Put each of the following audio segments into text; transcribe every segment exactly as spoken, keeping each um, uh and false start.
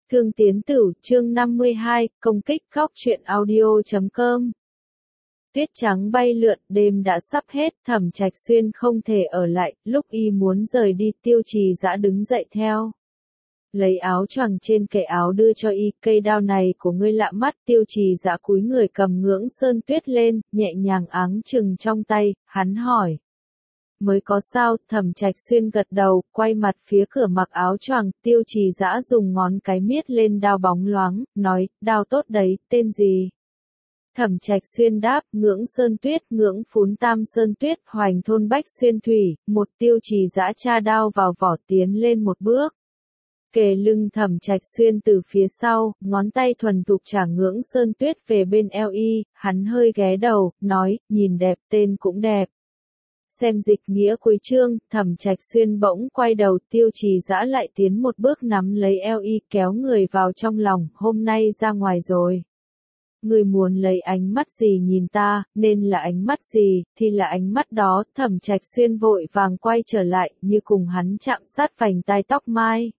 Thương Tiến Tử, chương năm mươi hai, công kích góc truyện audio chấm com. Tuyết trắng bay lượn, đêm đã sắp hết, Thẩm Trạch Xuyên không thể ở lại, lúc y muốn rời đi, Tiêu Trì Dã đứng dậy theo. Lấy áo choàng trên kệ áo đưa cho y, cây đao này của ngươi lạ mắt, Tiêu Trì Dã cúi người cầm ngưỡng sơn tuyết lên, nhẹ nhàng áng chừng trong tay, hắn hỏi. Mới có sao, Thẩm Trạch Xuyên gật đầu, quay mặt phía cửa mặc áo choàng, Tiêu Trì Dã dùng ngón cái miết lên đao bóng loáng, nói, đao tốt đấy, tên gì? Thẩm Trạch Xuyên đáp, ngưỡng sơn tuyết, ngưỡng phún tam sơn tuyết, hoành thôn bách xuyên thủy, một Tiêu Trì Dã tra đao vào vỏ tiến lên một bước. Kề lưng Thẩm Trạch Xuyên từ phía sau, ngón tay thuần thục trả ngưỡng sơn tuyết về bên eo y, hắn hơi ghé đầu, nói, nhìn đẹp, tên cũng đẹp. Xem dịch nghĩa cuối chương, Thẩm Trạch Xuyên bỗng quay đầu, Tiêu Trì Dã lại tiến một bước nắm lấy eo y, kéo người vào trong lòng, hôm nay ra ngoài rồi. Người muốn lấy ánh mắt gì nhìn ta, nên là ánh mắt gì, thì là ánh mắt đó, Thẩm Trạch Xuyên vội vàng quay trở lại, như cùng hắn chạm sát vành tai tóc mai.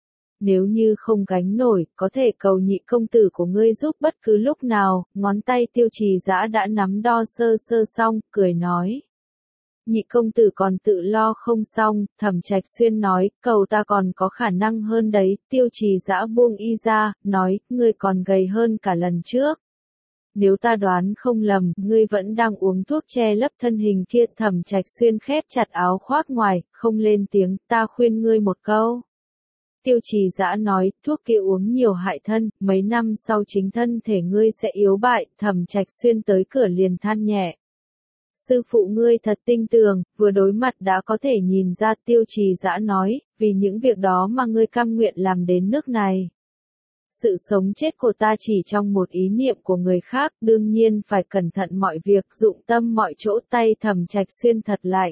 Nếu như không gánh nổi, có thể cầu nhị công tử của ngươi giúp bất cứ lúc nào, ngón tay Tiêu Trì Dã đã nắm đo sơ sơ xong, cười nói. Nhị công tử còn tự lo không xong, Thẩm Trạch Xuyên nói, cầu ta còn có khả năng hơn đấy, Tiêu Trì Dã buông y ra, nói, ngươi còn gầy hơn cả lần trước. Nếu ta đoán không lầm, ngươi vẫn đang uống thuốc che lấp thân hình kia, Thẩm Trạch Xuyên khép chặt áo khoác ngoài, không lên tiếng, ta khuyên ngươi một câu. Tiêu Trì Dã nói, thuốc kia uống nhiều hại thân, mấy năm sau chính thân thể ngươi sẽ yếu bại, Thẩm Trạch Xuyên tới cửa liền than nhẹ. Sư phụ ngươi thật tinh tường, vừa đối mặt đã có thể nhìn ra, Tiêu Trì Dã nói, vì những việc đó mà ngươi cam nguyện làm đến nước này. Sự sống chết của ta chỉ trong một ý niệm của người khác, đương nhiên phải cẩn thận mọi việc, dụng tâm mọi chỗ, tay Thẩm Trạch Xuyên thật lạnh.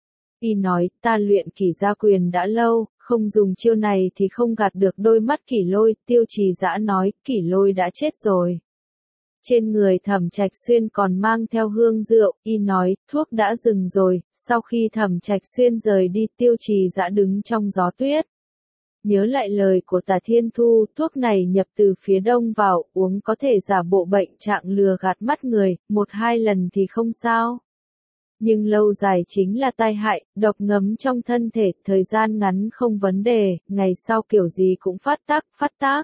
Y nói, ta luyện Kỷ Gia Quyền đã lâu, không dùng chiêu này thì không gạt được đôi mắt Kỷ Lôi, Tiêu Trì Dã nói, Kỷ Lôi đã chết rồi. Trên người Thẩm Trạch Xuyên còn mang theo hương rượu, y nói, thuốc đã dừng rồi, sau khi Thẩm Trạch Xuyên rời đi, Tiêu Trì Dã đứng trong gió tuyết. Nhớ lại lời của Tả Thiên Thu, thuốc này nhập từ phía đông vào, uống có thể giả bộ bệnh trạng lừa gạt mắt người, một hai lần thì không sao. Nhưng lâu dài chính là tai hại, độc ngấm trong thân thể, thời gian ngắn không vấn đề, ngày sau kiểu gì cũng phát tác, phát tác.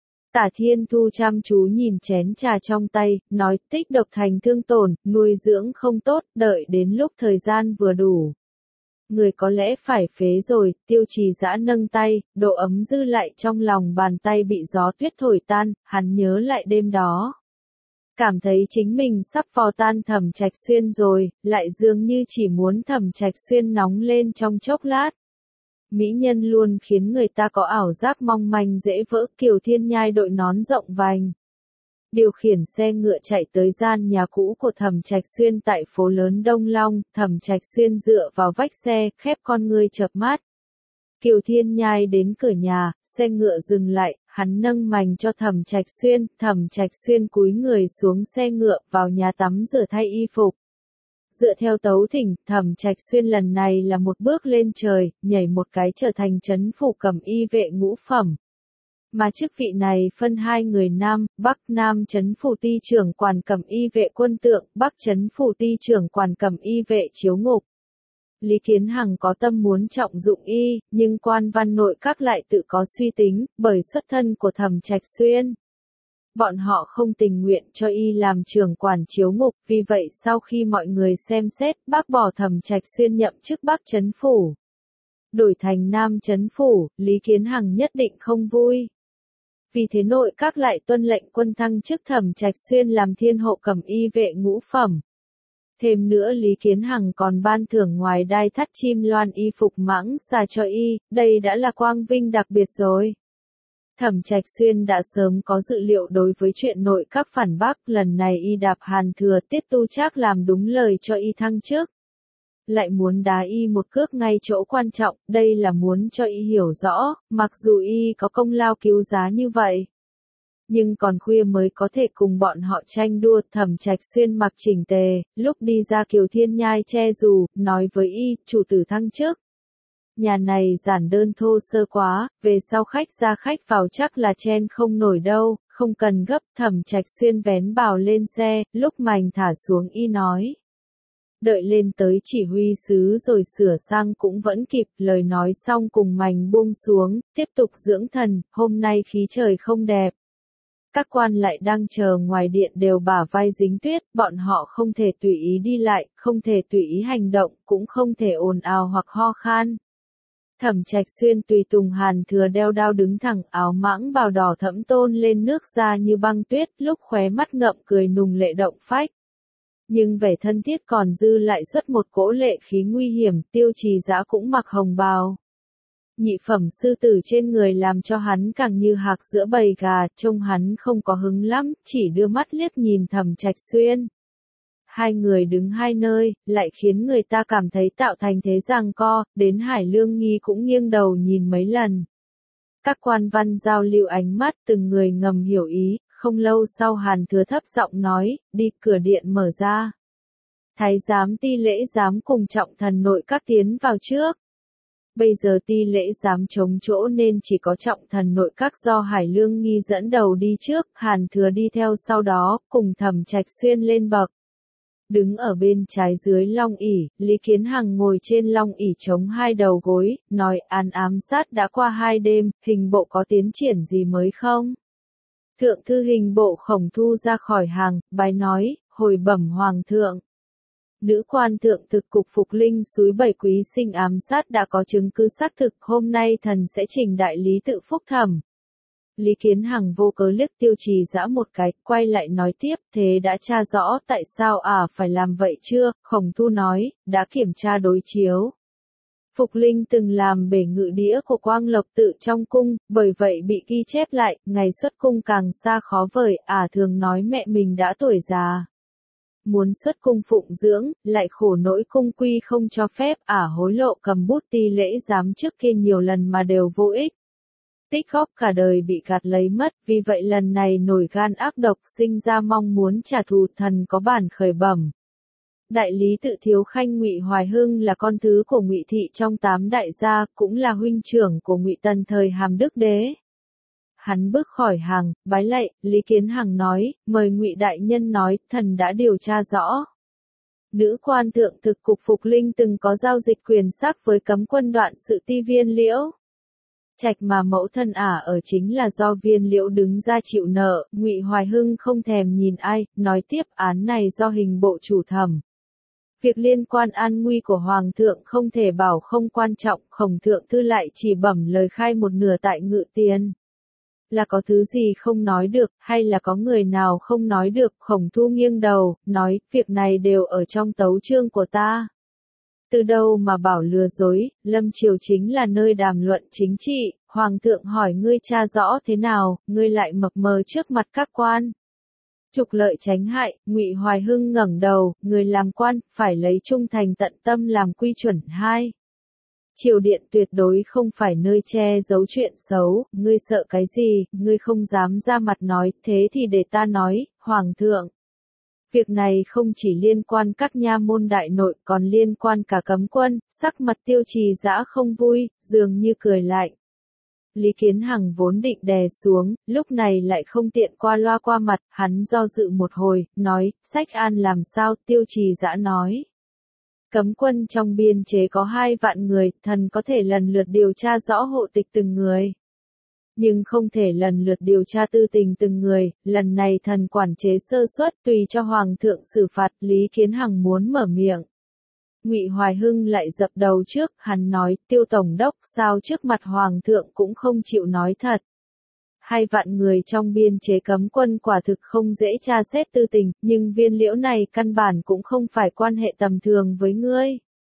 Tả Thiên Thu chăm chú nhìn chén trà trong tay, nói tích độc thành thương tổn, nuôi dưỡng không tốt, đợi đến lúc thời gian vừa đủ. Người có lẽ phải phế rồi, Tiêu Trì Dã nâng tay, độ ấm dư lại trong lòng bàn tay bị gió tuyết thổi tan, hắn nhớ lại đêm đó. Cảm thấy chính mình sắp phò tan Thẩm Trạch Xuyên rồi, lại dường như chỉ muốn Thẩm Trạch Xuyên nóng lên trong chốc lát. Mỹ nhân luôn khiến người ta có ảo giác mong manh dễ vỡ, Kiều Thiên Nhai đội nón rộng vành. Điều khiển xe ngựa chạy tới gian nhà cũ của Thẩm Trạch Xuyên tại phố lớn Đông Long, Thẩm Trạch Xuyên dựa vào vách xe, khép con ngươi chợp mắt. Kiều Thiên Nhai đến cửa nhà, xe ngựa dừng lại, hắn nâng mành cho Thẩm Trạch Xuyên, Thẩm Trạch Xuyên cúi người xuống xe ngựa, vào nhà tắm rửa thay y phục. Dựa theo tấu thỉnh, Thẩm Trạch Xuyên lần này là một bước lên trời, nhảy một cái trở thành trấn phủ cẩm y vệ ngũ phẩm. Mà chức vị này phân hai người Nam, Bắc Nam trấn phủ ty trưởng quản cẩm y vệ quân tượng, Bắc trấn phủ ty trưởng quản cẩm y vệ chiếu ngục. Lý Kiến Hằng có tâm muốn trọng dụng y, nhưng quan văn nội các lại tự có suy tính, bởi xuất thân của Thẩm Trạch Xuyên. Bọn họ không tình nguyện cho y làm trưởng quản chiếu ngục, vì vậy sau khi mọi người xem xét, bác bỏ Thẩm Trạch Xuyên nhậm chức Bắc trấn phủ. Đổi thành Nam trấn phủ, Lý Kiến Hằng nhất định không vui. Vì thế nội các lại tuân lệnh quân thăng chức Thẩm Trạch Xuyên làm thiên hộ cẩm y vệ ngũ phẩm. Thêm nữa Lý Kiến Hằng còn ban thưởng ngoài đai thắt chim loan y phục mãng xà cho y, đây đã là quang vinh đặc biệt rồi. Thẩm Trạch Xuyên đã sớm có dự liệu đối với chuyện nội các phản bác, lần này y đạp Hàn Thừa Tiết Tu Trác làm đúng lời cho y thăng chức. Lại muốn đá y một cước ngay chỗ quan trọng, đây là muốn cho y hiểu rõ, mặc dù y có công lao cứu giá như vậy. Nhưng còn khuya mới có thể cùng bọn họ tranh đua, Thẩm Trạch Xuyên mặc chỉnh tề, lúc đi ra Kiều Thiên Nhai che dù, nói với y, chủ tử thăng chức. Nhà này giản đơn thô sơ quá, về sau khách ra khách vào chắc là chen không nổi đâu, không cần gấp. Thẩm Trạch Xuyên vén bào lên xe, lúc mành thả xuống y nói. Đợi lên tới chỉ huy sứ rồi sửa sang cũng vẫn kịp. Lời nói xong cùng mành buông xuống, tiếp tục dưỡng thần. Hôm nay khí trời không đẹp. Các quan lại đang chờ ngoài điện đều bả vai dính tuyết, bọn họ không thể tùy ý đi lại, không thể tùy ý hành động, cũng không thể ồn ào hoặc ho khan. Thẩm Trạch Xuyên tùy tùng Hàn Thừa đeo đao đứng thẳng, áo mãng bào đỏ thẫm tôn lên nước ra như băng tuyết, lúc khóe mắt ngậm cười nùng lệ động phách. Nhưng vẻ thân thiết còn dư lại xuất một cỗ lệ khí nguy hiểm. Tiêu Trì Dã cũng mặc hồng bào. Nhị phẩm sư tử trên người làm cho hắn càng như hạc giữa bầy gà, trông hắn không có hứng lắm, chỉ đưa mắt liếc nhìn Thẩm Trạch Xuyên. Hai người đứng hai nơi, lại khiến người ta cảm thấy tạo thành thế giằng co, đến Hải Lương Nghi cũng nghiêng đầu nhìn mấy lần. Các quan văn giao lưu ánh mắt, từng người ngầm hiểu ý, không lâu sau Hàn Thừa thấp giọng nói, đi, cửa điện mở ra. Thái giám Ti Lễ giám cùng trọng thần nội các tiến vào trước. Bây giờ Ti Lễ giám chống chỗ nên chỉ có trọng thần nội các do Hải Lương Nghi dẫn đầu đi trước, Hàn Thừa đi theo sau đó, cùng Thẩm Trạch Xuyên lên bậc. Đứng ở bên trái dưới long ỷ, Lý Kiến Hằng ngồi trên long ỷ chống hai đầu gối, nói án ám sát đã qua hai đêm, hình bộ có tiến triển gì mới không? Thượng thư hình bộ Khổng Thu ra khỏi hàng, bái nói, hồi bẩm hoàng thượng. Nữ quan thượng thực cục Phục Linh suối bảy quý sinh ám sát đã có chứng cứ xác thực, hôm nay thần sẽ trình đại lý tự phúc thẩm. Lý Kiến Hằng vô cớ liếc Tiêu Trì Dã một cái, quay lại nói tiếp, thế đã tra rõ tại sao à phải làm vậy chưa? Khổng Thu nói, đã kiểm tra đối chiếu. Phục Linh từng làm bể ngự đĩa của Quang Lộc Tự trong cung, bởi vậy bị ghi chép lại, ngày xuất cung càng xa khó vời, ả thường nói mẹ mình đã tuổi già. Muốn xuất cung phụng dưỡng, lại khổ nỗi cung quy không cho phép, ả hối lộ cầm bút Ti Lễ giám trước kia nhiều lần mà đều vô ích. Tích góp cả đời bị gạt lấy mất, vì vậy lần này nổi gan ác độc sinh ra mong muốn trả thù. Thần có bản khởi bẩm. Đại lý tự thiếu khanh Ngụy Hoài Hưng là con thứ của Ngụy thị trong tám đại gia, cũng là huynh trưởng của Ngụy Tần thời Hàm Đức Đế. Hắn bước khỏi hàng, bái lạy, Lý Kiến Hằng nói, mời Ngụy đại nhân nói, thần đã điều tra rõ. Nữ quan thượng thực cục Phục Linh từng có giao dịch quyền sắc với cấm quân đoạn sự Ti Viên Liễu. Trạch mà mẫu thân ả ở chính là do Viên Liễu đứng ra chịu nợ. Ngụy Hoài Hưng không thèm nhìn ai, nói tiếp án này do hình bộ chủ thẩm. Việc liên quan an nguy của Hoàng thượng không thể bảo không quan trọng, Khổng thượng thư lại chỉ bẩm lời khai một nửa tại ngự tiền. Là có thứ gì không nói được, hay là có người nào không nói được? Khổng Thu nghiêng đầu, nói, việc này đều ở trong tấu chương của ta. Từ đâu mà bảo lừa dối, Lâm Triều chính là nơi đàm luận chính trị, Hoàng thượng hỏi ngươi tra rõ thế nào, ngươi lại mập mờ trước mặt các quan. Trục lợi tránh hại, Ngụy Hoài Hưng ngẩng đầu, người làm quan, phải lấy trung thành tận tâm làm quy chuẩn. Hai. Triều điện tuyệt đối không phải nơi che giấu chuyện xấu, ngươi sợ cái gì, ngươi không dám ra mặt nói, thế thì để ta nói, Hoàng thượng. Việc này không chỉ liên quan các nha môn đại nội, còn liên quan cả cấm quân. Sắc mặt Tiêu Trì Dã không vui, dường như cười lạnh. Lý Kiến Hằng vốn định đè xuống, lúc này lại không tiện qua loa qua mặt, hắn do dự một hồi, nói, sách an làm sao? Tiêu Trì Dã nói. Cấm quân trong biên chế có hai vạn người, thần có thể lần lượt điều tra rõ hộ tịch từng người. Nhưng không thể lần lượt điều tra tư tình từng người, lần này thần quản chế sơ suất, tùy cho Hoàng thượng xử phạt. Lý Kiến Hằng muốn mở miệng. Ngụy Hoài Hưng lại dập đầu trước, hắn nói, Tiêu Tổng đốc, sao trước mặt Hoàng thượng cũng không chịu nói thật. Hai vạn người trong biên chế cấm quân quả thực không dễ tra xét tư tình, nhưng Viên Liễu này căn bản cũng không phải quan hệ tầm thường với ngươi.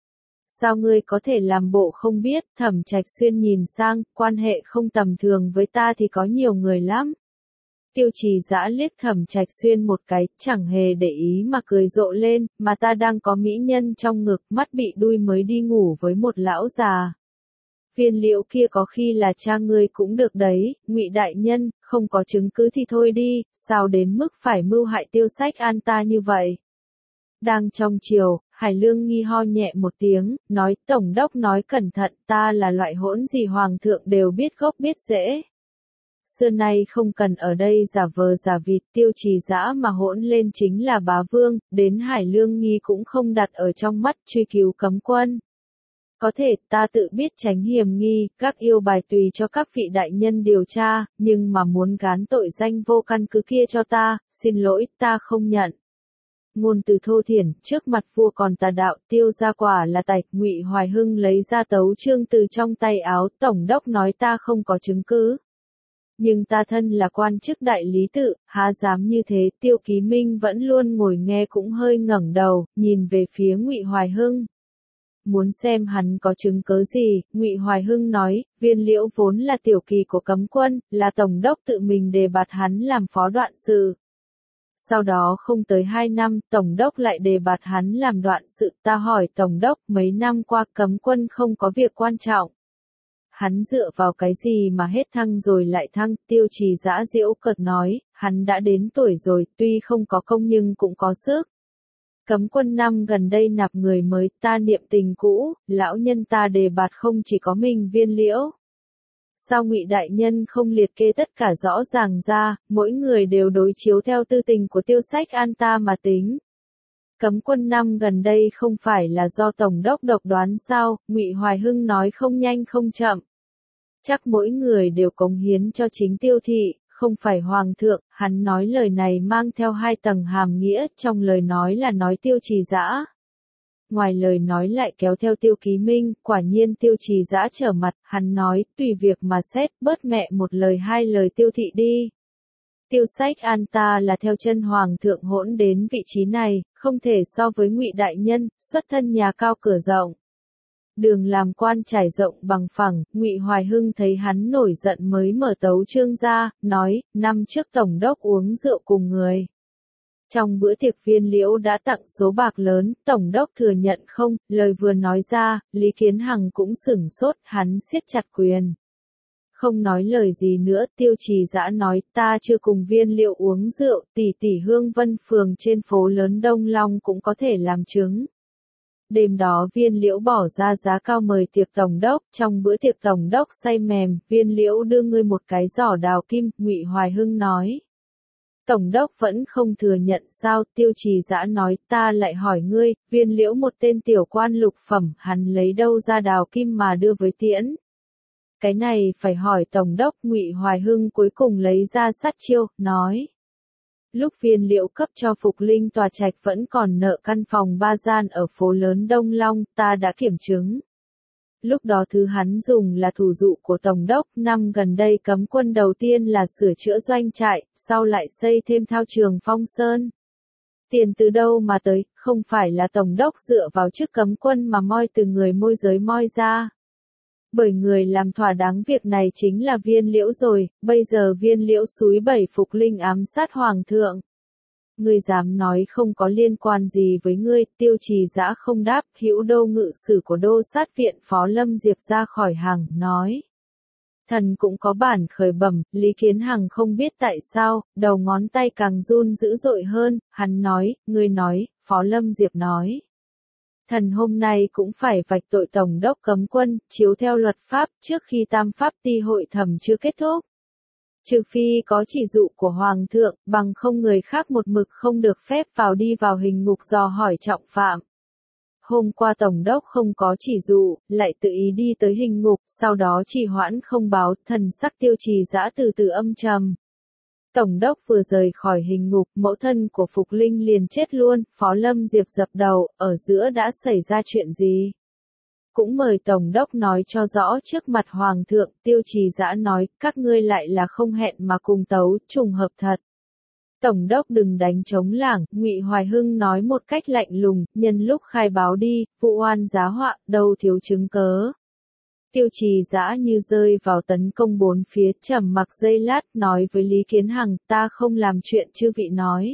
Sao ngươi có thể làm bộ không biết? Thẩm Trạch Xuyên nhìn sang, quan hệ không tầm thường với ta thì có nhiều người lắm. Tiêu Trì Dã liếc Thẩm Trạch Xuyên một cái, chẳng hề để ý mà cười rộ lên, mà ta đang có mỹ nhân trong ngực, mắt bị đui mới đi ngủ với một lão già. Viên Liễu kia có khi là cha ngươi cũng được đấy, Ngụy đại nhân, không có chứng cứ thì thôi đi, sao đến mức phải mưu hại Tiêu Sách An ta như vậy? Đang trong chiều, Hải Lương Nghi ho nhẹ một tiếng, nói Tổng đốc nói cẩn thận, ta là loại hỗn gì hoàng thượng đều biết gốc biết rễ. Xưa nay không cần ở đây giả vờ giả vịt, Tiêu Trì Dã mà hỗn lên chính là bá vương, đến Hải Lương Nghi cũng không đặt ở trong mắt, truy cứu cấm quân. Có thể ta tự biết tránh hiểm nghi, các yêu bài tùy cho các vị đại nhân điều tra, nhưng mà muốn gán tội danh vô căn cứ kia cho ta, xin lỗi, ta không nhận. Ngôn từ thô thiển, trước mặt vua còn tà đạo, Tiêu gia quả là tạch. Ngụy Hoài Hưng lấy ra tấu chương từ trong tay áo, Tổng đốc nói ta không có chứng cứ. Nhưng ta thân là quan chức đại lý tự, há dám như thế. Tiêu Ký Minh vẫn luôn ngồi nghe cũng hơi ngẩng đầu, nhìn về phía Ngụy Hoài Hưng. Muốn xem hắn có chứng cớ gì, Ngụy Hoài Hưng nói, Viên Liễu vốn là tiểu kỳ của cấm quân, là tổng đốc tự mình đề bạt hắn làm phó đoạn sự. Sau đó không tới hai năm, tổng đốc lại đề bạt hắn làm đoạn sự. Ta hỏi tổng đốc, mấy năm qua cấm quân không có việc quan trọng. Hắn dựa vào cái gì mà hết thăng rồi lại thăng? Tiêu Trì Dã giễu cợt nói, hắn đã đến tuổi rồi, tuy không có công nhưng cũng có sức. Cấm quân năm gần đây nạp người mới, ta niệm tình cũ, lão nhân ta đề bạt không chỉ có mình Viên Liễu. Sao Ngụy đại nhân không liệt kê tất cả rõ ràng ra, mỗi người đều đối chiếu theo tư tình của Tiêu Sách An ta mà tính. Cấm quân năm gần đây không phải là do tổng đốc độc đoán sao? Ngụy Hoài Hưng nói không nhanh không chậm. Chắc mỗi người đều cống hiến cho chính Tiêu thị, không phải hoàng thượng. Hắn nói lời này mang theo hai tầng hàm nghĩa, trong lời nói là nói Tiêu Trì Dã. Ngoài lời nói lại kéo theo Tiêu Ký Minh, quả nhiên Tiêu Trì Dã trở mặt, hắn nói, tùy việc mà xét, bớt mẹ một lời hai lời Tiêu thị đi. Tiêu Sách An ta là theo chân hoàng thượng hỗn đến vị trí này, không thể so với Ngụy đại nhân, xuất thân nhà cao cửa rộng. Đường làm quan trải rộng bằng phẳng, Ngụy Hoài Hưng thấy hắn nổi giận mới mở tấu chương ra, nói, năm trước tổng đốc uống rượu cùng người. Trong bữa tiệc Viên Liễu đã tặng số bạc lớn, tổng đốc thừa nhận không, lời vừa nói ra, Lý Kiến Hằng cũng sửng sốt, hắn siết chặt quyền. Không nói lời gì nữa, Tiêu Trì Dã nói, ta chưa cùng Viên Liễu uống rượu, tỷ tỷ Hương Vân Phường trên phố lớn Đông Long cũng có thể làm chứng. Đêm đó Viên Liễu bỏ ra giá cao mời tiệc tổng đốc, trong bữa tiệc tổng đốc say mềm, Viên Liễu đưa ngươi một cái giỏ đào kim, Ngụy Hoài Hưng nói. Tổng đốc vẫn không thừa nhận sao? Tiêu Trì Dã nói, ta lại hỏi ngươi, Viên Liễu một tên tiểu quan lục phẩm, hắn lấy đâu ra đào kim mà đưa với tiễn? Cái này phải hỏi tổng đốc. Ngụy Hoài Hưng cuối cùng lấy ra sát chiêu, nói. Lúc Viên Liễu cấp cho Phục Linh tòa trạch vẫn còn nợ căn phòng ba gian ở phố lớn Đông Long, ta đã kiểm chứng. Lúc đó thứ hắn dùng là thủ dụ của tổng đốc, năm gần đây cấm quân đầu tiên là sửa chữa doanh trại, sau lại xây thêm thao trường Phong Sơn. Tiền từ đâu mà tới, không phải là tổng đốc dựa vào chức cấm quân mà moi từ người môi giới moi ra. Bởi người làm thỏa đáng việc này chính là Viên Liễu rồi, bây giờ Viên Liễu xúi bẩy Phục Linh ám sát hoàng thượng. Ngươi dám nói không có liên quan gì với ngươi? Tiêu Trì Dã không đáp. Hữu đô ngự sử của đô sát viện Phó Lâm Diệp ra khỏi hàng, nói. Thần cũng có bản khởi bẩm. Lý Kiến Hằng không biết tại sao, đầu ngón tay càng run dữ dội hơn, hắn nói, ngươi nói, Phó Lâm Diệp nói. Thần hôm nay cũng phải vạch tội tổng đốc cấm quân, chiếu theo luật pháp, trước khi tam pháp ti hội thẩm chưa kết thúc. Trừ phi có chỉ dụ của Hoàng thượng, bằng không người khác một mực không được phép vào đi vào hình ngục dò hỏi trọng phạm. Hôm qua tổng đốc không có chỉ dụ, lại tự ý đi tới hình ngục, sau đó trì hoãn không báo, thần sắc Tiêu Trì Dã từ từ âm trầm. Tổng đốc vừa rời khỏi hình ngục, mẫu thân của Phục Linh liền chết luôn, Phó Lâm Diệp dập đầu, ở giữa đã xảy ra chuyện gì? Cũng mời tổng đốc nói cho rõ trước mặt hoàng thượng. Tiêu Trì Dã nói, các ngươi lại là không hẹn mà cùng tấu, trùng hợp thật. Tổng đốc đừng đánh trống lảng, Ngụy Hoài Hưng nói một cách lạnh lùng, nhân lúc khai báo đi, vụ oan giá họa, đâu thiếu chứng cớ. Tiêu Trì Dã như rơi vào tấn công bốn phía, trầm mặc giây lát, nói với Lý Kiến Hằng, ta không làm chuyện chư vị nói.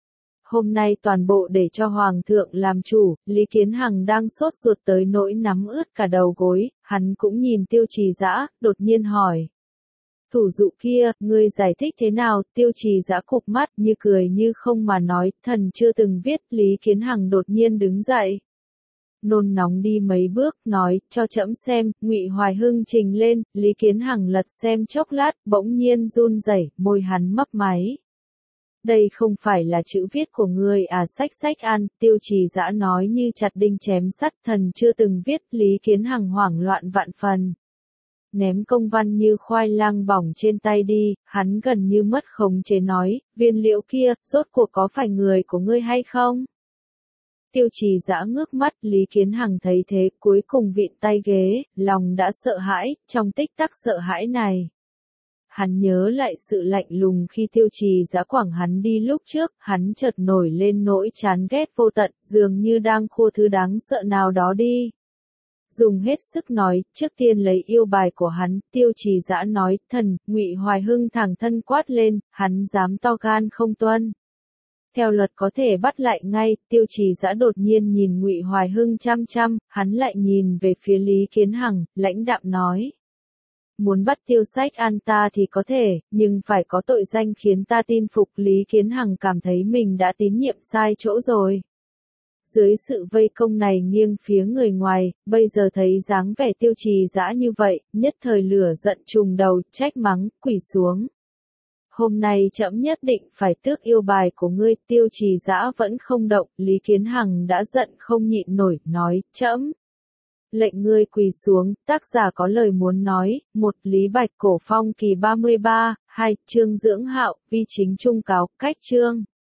Hôm nay toàn bộ để cho Hoàng thượng làm chủ, Lý Kiến Hằng đang sốt ruột tới nỗi nắm ướt cả đầu gối, hắn cũng nhìn Tiêu Trì Dã, đột nhiên hỏi. Thủ dụ kia, ngươi giải thích thế nào, Tiêu Trì Dã cụp mắt, như cười như không mà nói, thần chưa từng viết, Lý Kiến Hằng đột nhiên đứng dậy. Nôn nóng đi mấy bước, nói, cho trẫm xem, Ngụy Hoài Hưng trình lên, Lý Kiến Hằng lật xem chốc lát, bỗng nhiên run rẩy, môi hắn mấp máy. Đây không phải là chữ viết của ngươi à, sách sách an, Tiêu Trì Dã nói như chặt đinh chém sắt, thần chưa từng viết, Lý Kiến Hằng hoảng loạn vạn phần. Ném công văn như khoai lang bỏng trên tay đi, hắn gần như mất khống chế nói, Viên Liễu kia, rốt cuộc có phải người của ngươi hay không? Tiêu Trì Dã ngước mắt, Lý Kiến Hằng thấy thế, cuối cùng vịn tay ghế, lòng đã sợ hãi, trong tích tắc sợ hãi này. Hắn nhớ lại sự lạnh lùng khi Tiêu Trì Dã quẳng hắn đi lúc trước, hắn chợt nổi lên nỗi chán ghét vô tận, dường như đang khua thứ đáng sợ nào đó đi. Dùng hết sức nói, trước tiên lấy yêu bài của hắn, Tiêu Trì Dã nói, thần, Ngụy Hoài Hưng thẳng thân quát lên, hắn dám to gan không tuân. Theo luật có thể bắt lại ngay, Tiêu Trì Dã đột nhiên nhìn Ngụy Hoài Hưng chăm chăm, hắn lại nhìn về phía Lý Kiến Hằng, lãnh đạm nói. Muốn bắt Tiêu Sách An ta thì có thể, nhưng phải có tội danh khiến ta tin phục. Lý Kiến Hằng cảm thấy mình đã tín nhiệm sai chỗ rồi. Dưới sự vây công này nghiêng phía người ngoài, bây giờ thấy dáng vẻ Tiêu Trì Dã như vậy, nhất thời lửa giận trùng đầu, trách mắng, quỳ xuống. Hôm nay trẫm nhất định phải tước yêu bài của ngươi. Tiêu Trì Dã vẫn không động, Lý Kiến Hằng đã giận không nhịn nổi, nói, trẫm lệnh ngươi quỳ xuống. Tác giả có lời muốn nói, một Lý Bạch Cổ Phong kỳ ba mươi ba, hai Trương Dưỡng Hạo, vi chính trung cáo, cách chương.